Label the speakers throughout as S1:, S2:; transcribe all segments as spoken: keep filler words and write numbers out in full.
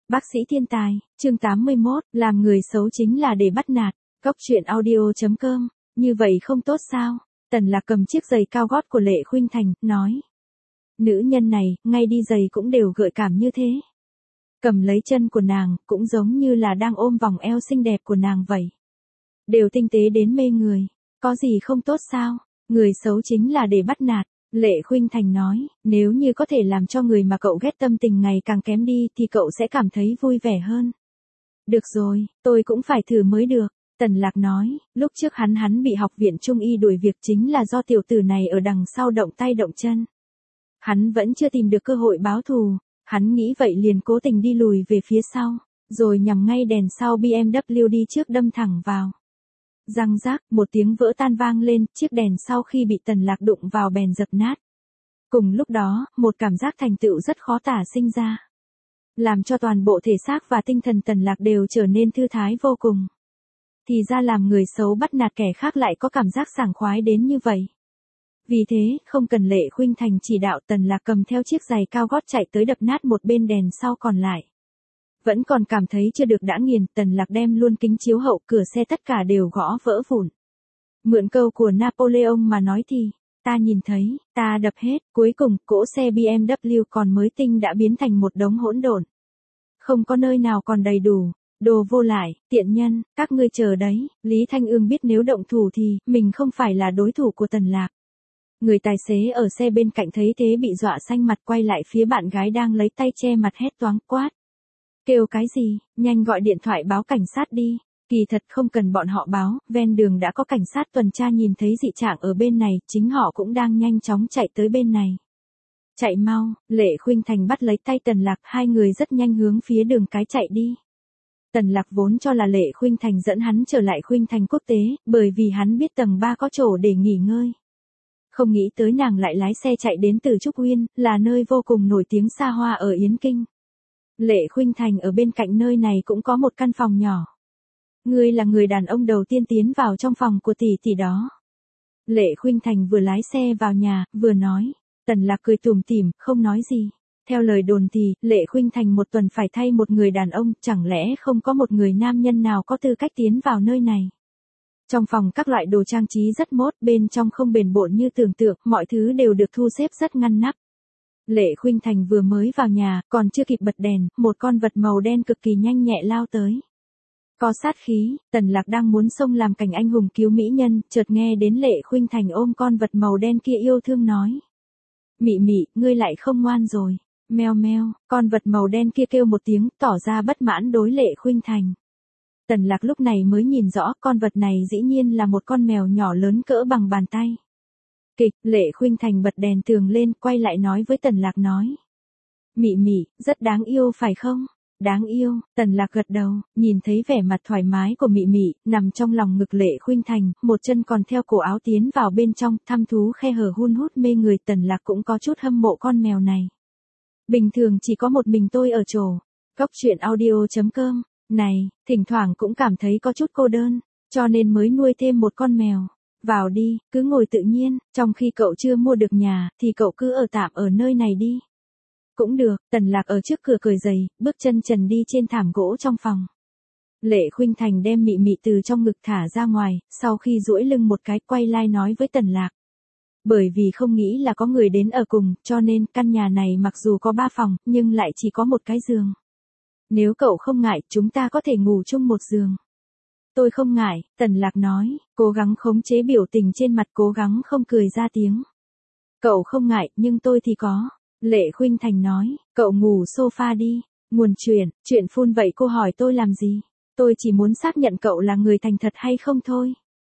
S1: Bác sĩ thiên tài, chương tám mươi mốt, làm người xấu chính là để bắt nạt. Cốc truyện audio chấm com, như vậy không tốt sao? Tần Lạc cầm chiếc giày cao gót của Lệ Khuynh Thành, nói. Nữ nhân này, ngay đi giày cũng đều gợi cảm như thế. Cầm lấy chân của nàng, cũng giống như là đang ôm vòng eo xinh đẹp của nàng vậy. Đều tinh tế đến mê người. Có gì không tốt sao? Người xấu chính là để bắt nạt. Lệ Khuynh Thành nói, nếu như có thể làm cho người mà cậu ghét tâm tình ngày càng kém đi thì cậu sẽ cảm thấy vui vẻ hơn. Được rồi, tôi cũng phải thử mới được. Tần Lạc nói, lúc trước hắn hắn bị học viện Trung y đuổi việc chính là do tiểu tử này ở đằng sau động tay động chân. Hắn vẫn chưa tìm được cơ hội báo thù, hắn nghĩ vậy liền cố tình đi lùi về phía sau, rồi nhằm ngay đèn sau bê em vê đi trước đâm thẳng vào. Răng rác, một tiếng vỡ tan vang lên, chiếc đèn sau khi bị Tần Lạc đụng vào bèn dập nát. Cùng lúc đó, một cảm giác thành tựu rất khó tả sinh ra. Làm cho toàn bộ thể xác và tinh thần Tần Lạc đều trở nên thư thái vô cùng. Thì ra làm người xấu bắt nạt kẻ khác lại có cảm giác sảng khoái đến như vậy. Vì thế, không cần Lệ Khuynh Thành chỉ đạo, Tần Lạc cầm theo chiếc giày cao gót chạy tới đập nát một bên đèn sau còn lại. Vẫn còn cảm thấy chưa được đã nghiền, Tần Lạc đem luôn kính chiếu hậu, cửa xe tất cả đều gõ vỡ vụn. Mượn câu của Napoleon mà nói thì, ta nhìn thấy, ta đập hết, cuối cùng, cỗ xe bê em vê còn mới tinh đã biến thành một đống hỗn độn. Không có nơi nào còn đầy đủ. Đồ vô lại, tiện nhân, các ngươi chờ đấy. Lý Thanh Ương biết nếu động thủ thì, mình không phải là đối thủ của Tần Lạc. Người tài xế ở xe bên cạnh thấy thế bị dọa xanh mặt, quay lại phía bạn gái đang lấy tay che mặt hét toáng quát. Kêu cái gì, nhanh gọi điện thoại báo cảnh sát đi. Kỳ thật không cần bọn họ báo, ven đường đã có cảnh sát tuần tra nhìn thấy dị trạng ở bên này, chính họ cũng đang nhanh chóng chạy tới bên này. Chạy mau, Lệ Khuynh Thành bắt lấy tay Tần Lạc, hai người rất nhanh hướng phía đường cái chạy đi. Tần Lạc vốn cho là Lệ Khuynh Thành dẫn hắn trở lại Khuynh Thành Quốc tế, bởi vì hắn biết tầng ba có chỗ để nghỉ ngơi. Không nghĩ tới nàng lại lái xe chạy đến từ Trúc Uyên, là nơi vô cùng nổi tiếng xa hoa ở Yến Kinh. Lệ Khuynh Thành ở bên cạnh nơi này cũng có một căn phòng nhỏ. Ngươi là người đàn ông đầu tiên tiến vào trong phòng của tỷ tỷ đó. Lệ Khuynh Thành vừa lái xe vào nhà, vừa nói. Tần Lạc cười tủm tỉm, không nói gì. Theo lời đồn thì, Lệ Khuynh Thành một tuần phải thay một người đàn ông, chẳng lẽ không có một người nam nhân nào có tư cách tiến vào nơi này. Trong phòng các loại đồ trang trí rất mốt, bên trong không bền bộn như tưởng tượng, mọi thứ đều được thu xếp rất ngăn nắp. Lệ Khuynh Thành vừa mới vào nhà, còn chưa kịp bật đèn, một con vật màu đen cực kỳ nhanh nhẹ lao tới. Có sát khí, Tần Lạc đang muốn xông làm cảnh anh hùng cứu mỹ nhân, chợt nghe đến Lệ Khuynh Thành ôm con vật màu đen kia yêu thương nói. Mị mị, ngươi lại không ngoan rồi. Meo meo, con vật màu đen kia kêu một tiếng, tỏ ra bất mãn đối Lệ Khuynh Thành. Tần Lạc lúc này mới nhìn rõ, con vật này dĩ nhiên là một con mèo nhỏ lớn cỡ bằng bàn tay. Kịch, Lệ Khuynh Thành bật đèn tường lên, quay lại nói với Tần Lạc nói. Mị mị, rất đáng yêu phải không? Đáng yêu, Tần Lạc gật đầu, nhìn thấy vẻ mặt thoải mái của mị mị, nằm trong lòng ngực Lệ Khuynh Thành, một chân còn theo cổ áo tiến vào bên trong, thăm thú khe hở hun hút mê người. Tần Lạc cũng có chút hâm mộ con mèo này. Bình thường chỉ có một mình tôi ở chỗ. Cốc truyện audio chấm com, này, thỉnh thoảng cũng cảm thấy có chút cô đơn, cho nên mới nuôi thêm một con mèo. Vào đi, cứ ngồi tự nhiên, trong khi cậu chưa mua được nhà, thì cậu cứ ở tạm ở nơi này đi. Cũng được, Tần Lạc ở trước cửa cởi giày, bước chân trần đi trên thảm gỗ trong phòng. Lệ Khuynh Thành đem mị mị từ trong ngực thả ra ngoài, sau khi duỗi lưng một cái quay lại nói với Tần Lạc. Bởi vì không nghĩ là có người đến ở cùng, cho nên căn nhà này mặc dù có ba phòng, nhưng lại chỉ có một cái giường. Nếu cậu không ngại, chúng ta có thể ngủ chung một giường. Tôi không ngại, Tần Lạc nói, cố gắng khống chế biểu tình trên mặt, cố gắng không cười ra tiếng. Cậu không ngại, nhưng tôi thì có. Lệ Khuynh Thành nói, cậu ngủ sofa đi. Nguồn chuyện, chuyện phun vậy cô hỏi tôi làm gì? Tôi chỉ muốn xác nhận cậu là người thành thật hay không thôi.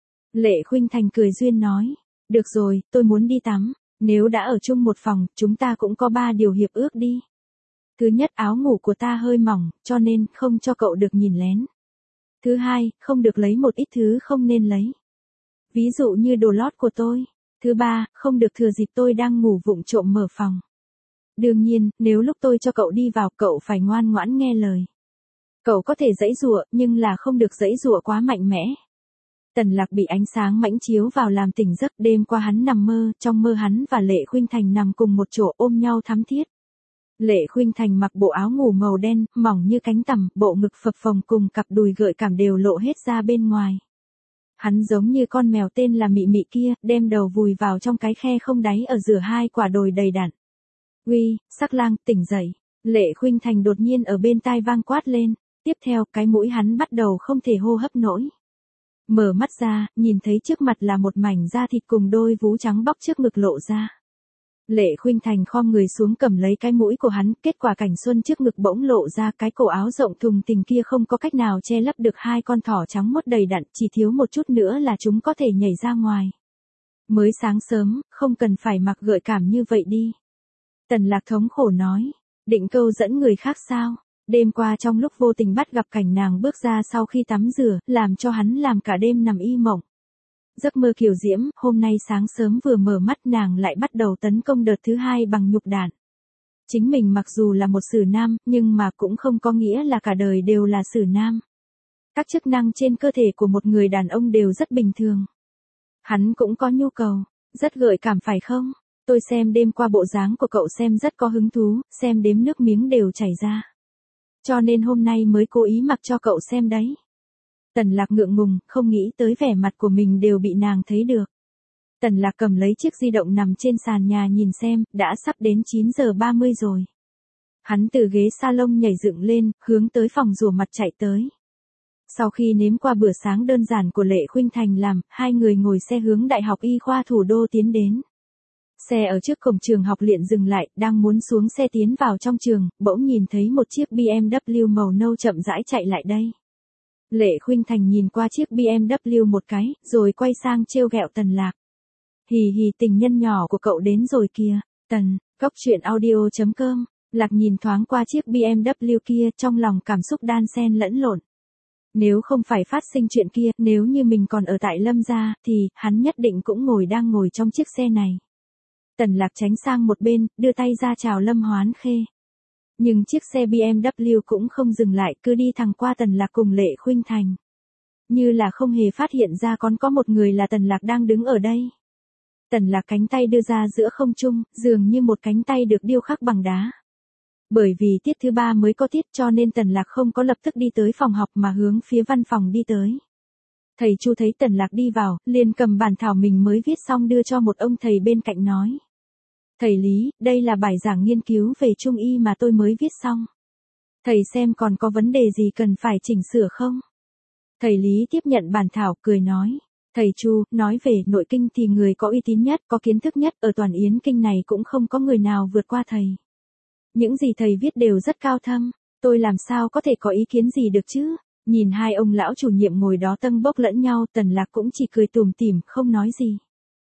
S1: Lệ Khuynh Thành cười duyên nói. Được rồi, tôi muốn đi tắm. Nếu đã ở chung một phòng, chúng ta cũng có ba điều hiệp ước đi. Thứ nhất, áo ngủ của ta hơi mỏng, cho nên không cho cậu được nhìn lén. Thứ hai, không được lấy một ít thứ không nên lấy. Ví dụ như đồ lót của tôi. Thứ ba, không được thừa dịp tôi đang ngủ vụng trộm mở phòng. Đương nhiên, nếu lúc tôi cho cậu đi vào, cậu phải ngoan ngoãn nghe lời. Cậu có thể giãy giụa, nhưng là không được giãy giụa quá mạnh mẽ. Tần Lạc bị ánh sáng mãnh chiếu vào làm tỉnh giấc, đêm qua hắn nằm mơ, trong mơ hắn và Lệ Khuynh Thành nằm cùng một chỗ ôm nhau thắm thiết. Lệ Khuynh Thành mặc bộ áo ngủ màu đen, mỏng như cánh tằm, bộ ngực phập phồng cùng cặp đùi gợi cảm đều lộ hết ra bên ngoài. Hắn giống như con mèo tên là Mị Mị kia, đem đầu vùi vào trong cái khe không đáy ở giữa hai quả đồi đầy đặn. Uy, Sắc Lang, tỉnh dậy. Lệ Khuynh Thành đột nhiên ở bên tai vang quát lên, tiếp theo cái mũi hắn bắt đầu không thể hô hấp nổi. Mở mắt ra, nhìn thấy trước mặt là một mảnh da thịt cùng đôi vú trắng bóc trước ngực lộ ra. Lệ Khuynh Thành khom người xuống cầm lấy cái mũi của hắn, kết quả cảnh xuân trước ngực bỗng lộ ra, cái cổ áo rộng thùng thình kia không có cách nào che lấp được hai con thỏ trắng mốt đầy đặn, chỉ thiếu một chút nữa là chúng có thể nhảy ra ngoài. Mới sáng sớm, không cần phải mặc gợi cảm như vậy đi. Tần Lạc thống khổ nói, định câu dẫn người khác sao? Đêm qua trong lúc vô tình bắt gặp cảnh nàng bước ra sau khi tắm rửa, làm cho hắn làm cả đêm nằm y mộng. Giấc mơ kiều diễm, hôm nay sáng sớm vừa mở mắt nàng lại bắt đầu tấn công đợt thứ hai bằng nhục đạn. Chính mình mặc dù là một sử nam, nhưng mà cũng không có nghĩa là cả đời đều là sử nam. Các chức năng trên cơ thể của một người đàn ông đều rất bình thường. Hắn cũng có nhu cầu, rất gợi cảm phải không? Tôi xem đêm qua bộ dáng của cậu xem rất có hứng thú, xem đếm nước miếng đều chảy ra. Cho nên hôm nay mới cố ý mặc cho cậu xem đấy. Tần Lạc ngượng ngùng, không nghĩ tới vẻ mặt của mình đều bị nàng thấy được. Tần Lạc cầm lấy chiếc di động nằm trên sàn nhà nhìn xem, đã sắp đến chín giờ ba mươi rồi. Hắn từ ghế salon nhảy dựng lên, hướng tới phòng rửa mặt chạy tới. Sau khi nếm qua bữa sáng đơn giản của Lệ Khuynh Thành làm, hai người ngồi xe hướng Đại học Y khoa Thủ đô tiến đến. Xe ở trước cổng trường học liền dừng lại, đang muốn xuống xe tiến vào trong trường, bỗng nhìn thấy một chiếc bê em vê màu nâu chậm rãi chạy lại đây. Lệ Khuynh Thành nhìn qua chiếc bê em vê một cái, rồi quay sang trêu ghẹo Tần Lạc. Hì hì, tình nhân nhỏ của cậu đến rồi kìa. Tần, góc truyện audio chấm com. Lạc nhìn thoáng qua chiếc bê em vê kia, trong lòng cảm xúc đan xen lẫn lộn. Nếu không phải phát sinh chuyện kia, nếu như mình còn ở tại Lâm gia, thì hắn nhất định cũng ngồi đang ngồi trong chiếc xe này. Tần Lạc tránh sang một bên, đưa tay ra chào Lâm Hoán Khê. Nhưng chiếc xe bê em vê cũng không dừng lại, cứ đi thẳng qua Tần Lạc cùng Lệ Khuynh Thành. Như là không hề phát hiện ra còn có một người là Tần Lạc đang đứng ở đây. Tần Lạc cánh tay đưa ra giữa không trung, dường như một cánh tay được điêu khắc bằng đá. Bởi vì tiết thứ ba mới có tiết cho nên Tần Lạc không có lập tức đi tới phòng học mà hướng phía văn phòng đi tới. Thầy Chu thấy Tần Lạc đi vào, liền cầm bản thảo mình mới viết xong đưa cho một ông thầy bên cạnh nói. Thầy Lý, đây là bài giảng nghiên cứu về Trung y mà tôi mới viết xong. Thầy xem còn có vấn đề gì cần phải chỉnh sửa không? Thầy Lý tiếp nhận bản thảo, cười nói. Thầy Chu, nói về nội kinh thì người có uy tín nhất, có kiến thức nhất, ở toàn Yến Kinh này cũng không có người nào vượt qua thầy. Những gì thầy viết đều rất cao thâm, tôi làm sao có thể có ý kiến gì được chứ? Nhìn hai ông lão chủ nhiệm ngồi đó tâng bốc lẫn nhau, Tần Lạc cũng chỉ cười tủm tỉm, không nói gì.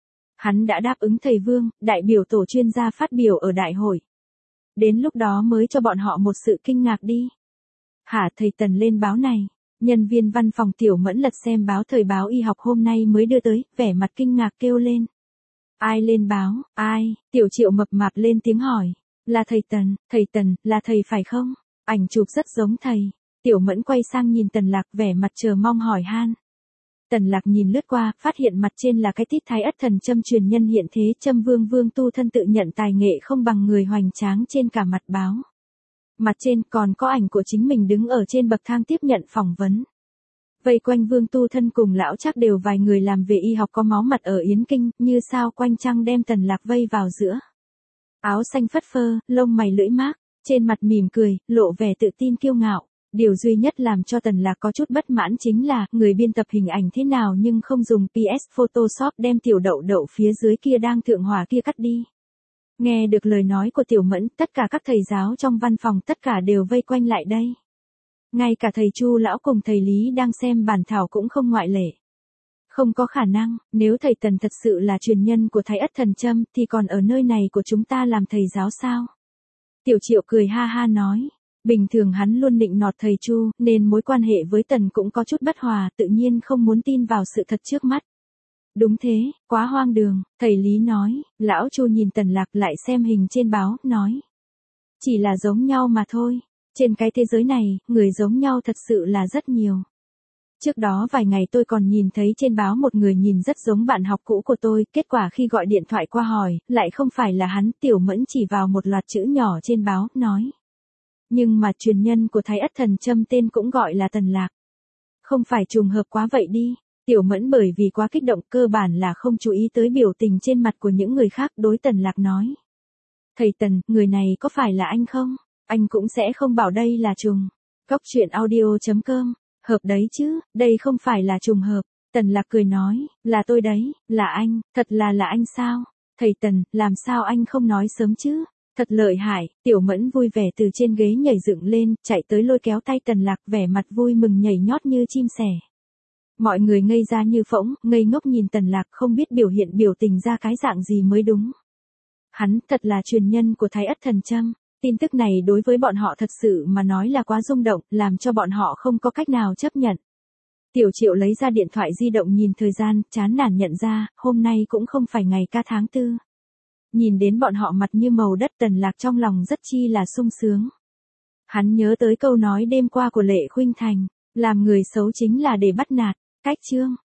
S1: Hắn đã đáp ứng thầy Vương, đại biểu tổ chuyên gia phát biểu ở đại hội. Đến lúc đó mới cho bọn họ một sự kinh ngạc đi. Hả, thầy Tần lên báo này. Nhân viên văn phòng Tiểu Mẫn lật xem báo thời báo y học hôm nay mới đưa tới, vẻ mặt kinh ngạc kêu lên. Ai lên báo, ai? Tiểu Triệu mập mạp lên tiếng hỏi. Là thầy Tần, thầy Tần, là thầy phải không? Ảnh chụp rất giống thầy. Tiểu Mẫn quay sang nhìn Tần Lạc vẻ mặt chờ mong hỏi han. Tần Lạc nhìn lướt qua, phát hiện mặt trên là cái tít thái ất thần châm truyền nhân hiện thế, châm vương vương tu thân tự nhận tài nghệ không bằng người hoành tráng trên cả mặt báo. Mặt trên còn có ảnh của chính mình đứng ở trên bậc thang tiếp nhận phỏng vấn. Vây quanh vương tu thân cùng lão chắc đều vài người làm về y học có máu mặt ở Yến Kinh, như sao quanh trăng đem Tần Lạc vây vào giữa. Áo xanh phất phơ, lông mày lưỡi mác, trên mặt mỉm cười, lộ vẻ tự tin kiêu ngạo. Điều duy nhất làm cho Tần Lạc có chút bất mãn chính là, người biên tập hình ảnh thế nào nhưng không dùng pê ét Photoshop đem tiểu đậu đậu phía dưới kia đang thượng hỏa kia cắt đi. Nghe được lời nói của Tiểu Mẫn, tất cả các thầy giáo trong văn phòng tất cả đều vây quanh lại đây. Ngay cả thầy Chu lão cùng thầy Lý đang xem bản thảo cũng không ngoại lệ. Không có khả năng, nếu thầy Tần thật sự là truyền nhân của thái ất thần châm thì còn ở nơi này của chúng ta làm thầy giáo sao? Tiểu Triệu cười ha ha nói. Bình thường hắn luôn nịnh nọt thầy Chu, nên mối quan hệ với Tần cũng có chút bất hòa, tự nhiên không muốn tin vào sự thật trước mắt. Đúng thế, quá hoang đường, thầy Lý nói, lão Chu nhìn Tần Lạc lại xem hình trên báo, nói. Chỉ là giống nhau mà thôi, trên cái thế giới này, người giống nhau thật sự là rất nhiều. Trước đó vài ngày tôi còn nhìn thấy trên báo một người nhìn rất giống bạn học cũ của tôi, kết quả khi gọi điện thoại qua hỏi, lại không phải là hắn. Tiểu Mẫn chỉ vào một loạt chữ nhỏ trên báo, nói. Nhưng mà truyền nhân của Thái Ất Thần Châm tên cũng gọi là Tần Lạc. Không phải trùng hợp quá vậy đi. Tiểu Mẫn bởi vì quá kích động cơ bản là không chú ý tới biểu tình trên mặt của những người khác, đối Tần Lạc nói. Thầy Tần, người này có phải là anh không? Anh cũng sẽ không bảo đây là trùng. Cóc truyện audio chấm com. Hợp đấy chứ, đây không phải là trùng hợp. Tần Lạc cười nói, là tôi đấy, là anh, thật là là anh sao? Thầy Tần, làm sao anh không nói sớm chứ? Thật lợi hại. Tiểu Mẫn vui vẻ từ trên ghế nhảy dựng lên, chạy tới lôi kéo tay Tần Lạc, vẻ mặt vui mừng nhảy nhót như chim sẻ. Mọi người ngây ra như phỗng, ngây ngốc nhìn Tần Lạc, không biết biểu hiện biểu tình ra cái dạng gì mới đúng. Hắn thật là truyền nhân của Thái Ất Thần Châm. Tin tức này đối với bọn họ thật sự mà nói là quá rung động, làm cho bọn họ không có cách nào chấp nhận. Tiểu Triệu lấy ra điện thoại di động nhìn thời gian, chán nản nhận ra, hôm nay cũng không phải ngày ca tháng tư. Nhìn đến bọn họ mặt như màu đất, Tần Lạc trong lòng rất chi là sung sướng. Hắn nhớ tới câu nói đêm qua của Lệ Khuynh Thành, làm người xấu chính là để bắt nạt. Cách chương